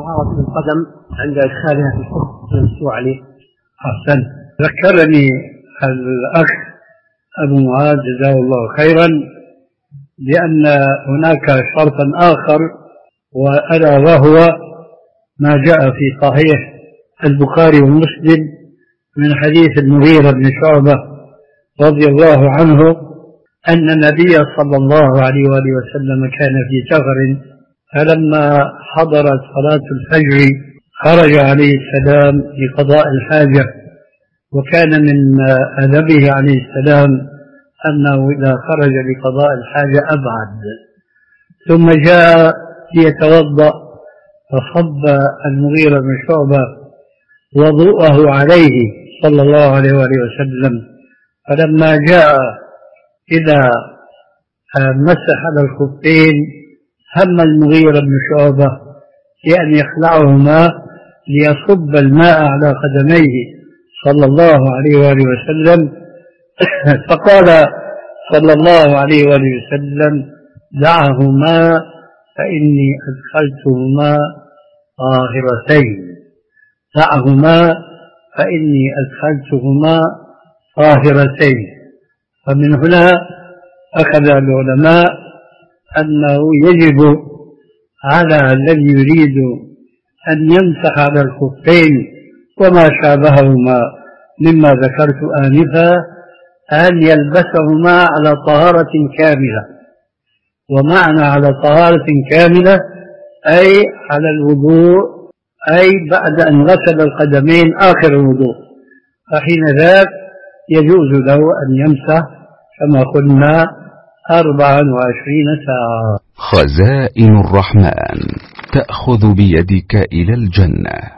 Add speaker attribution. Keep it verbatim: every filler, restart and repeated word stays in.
Speaker 1: طهارة القدم عند إدخالها في الخف المسوى عليه؟ أحسن. ذكرني الأخ أبو معاذ جزاه الله خيرا لأن هناك شرطا آخر وألا وهو ما جاء في صحيح البخاري ومسلم من حديث المغيرة بن شعبة رضي الله عنه أن النبي صلى الله عليه وآله وسلم كان في سفر، فلما حضرت صلاة الفجر خرج عليه السلام لقضاء الحاجة، وكان من أدبه عليه السلام أنه إذا خرج لقضاء الحاجة أبعد، ثم جاء ليتوضأ فصب المغيرة بن شعبة وضوءه عليه صلى الله عليه وآله وسلم، فلما جاء إذا مسح على الخفين هم المغيرة بن شعبة بأن يخلعهما ليصب الماء على قدميه صلى الله عليه وآله وسلم، فقال صلى الله عليه وآله وسلم: دعهما فإني أدخلتهما طاهرتين، دعهما فإني أدخلتهما طاهرتين. فمن هنا أخذ العلماء أنه يجب على الذي يريد أن يمسح على الخفين وما شابههما مما ذكرت آنفا أن يلبسهما على طهارة كاملة، ومعنى على طهارة كاملة أي على الوضوء، أي بعد أن غسل القدمين آخر الوضوء، فحين ذاك يجوز له أن يمسح كما قلنا أربعا وعشرين ساعة.
Speaker 2: خزائن الرحمن تأخذ بيدك إلى الجنة.